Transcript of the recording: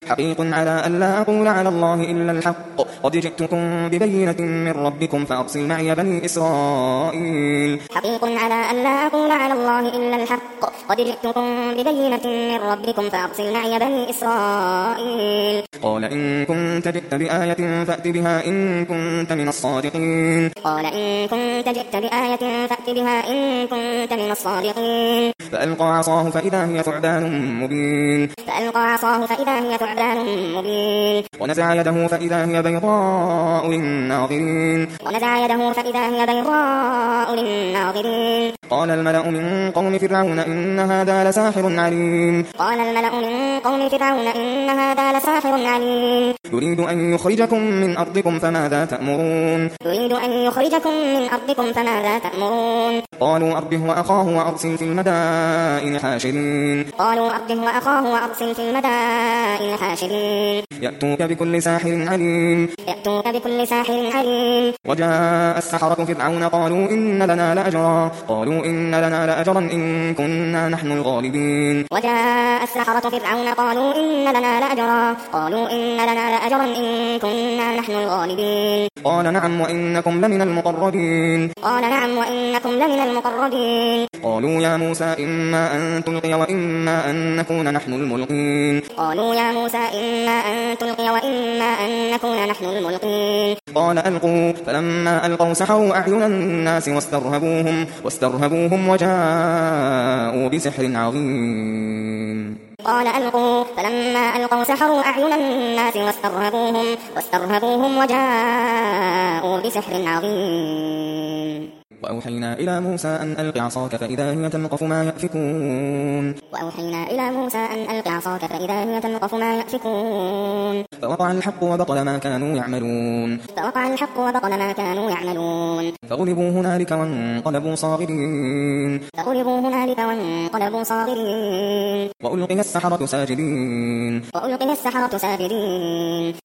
حقيق على ألا أقول على الله إلا الحق قد جئتكم ببينة من ربكم فأرسل معي بني إسرائيل حقيق على ألا أقول على الله إلا الحق قد جئتكم ببينة من ربكم فأرسل معي بني إسرائيل قال إن كنت جئت بآية فأت بها إن كنت من الصادقين قال إن كنت جئت بآية فأت بها إن كنت من الصادقين فألقى عصاه فإذا هي ثعبان مبين فألقى عصاه فإذا هي ثعبان مبين ونزع يده فإذا هي بيضاء للناظرين قال الملأ من قوم فرعون إن هذا لساحر عليم يريد أن يخرجكم من أرضكم فماذا تأمرون قالوا أرده وأخاه وأرسل في المدائن حاشرين يأتوك بكل ساحر عليم وجاء السحرة فرعون قالوا إن لنا لأجرا إن كنا نحن الغالبين قال نعم وإنكم لمن المقربين قالوا يا موسى إما أن تلقي وإما أن نكون نحن الملقين قال ألقوا فلما ألقوا سحروا أعين الناس واسترهبوهم وجاءوا بسحر عظيم وأوحينا إلى موسى أن ألق عصاك فإذا هي تلقف ما يأفكون فوقع الحق وبطل ما كانوا يعملون فغلبوا هنالك وانقلبوا صاغرين وألقي السحرة ساجدين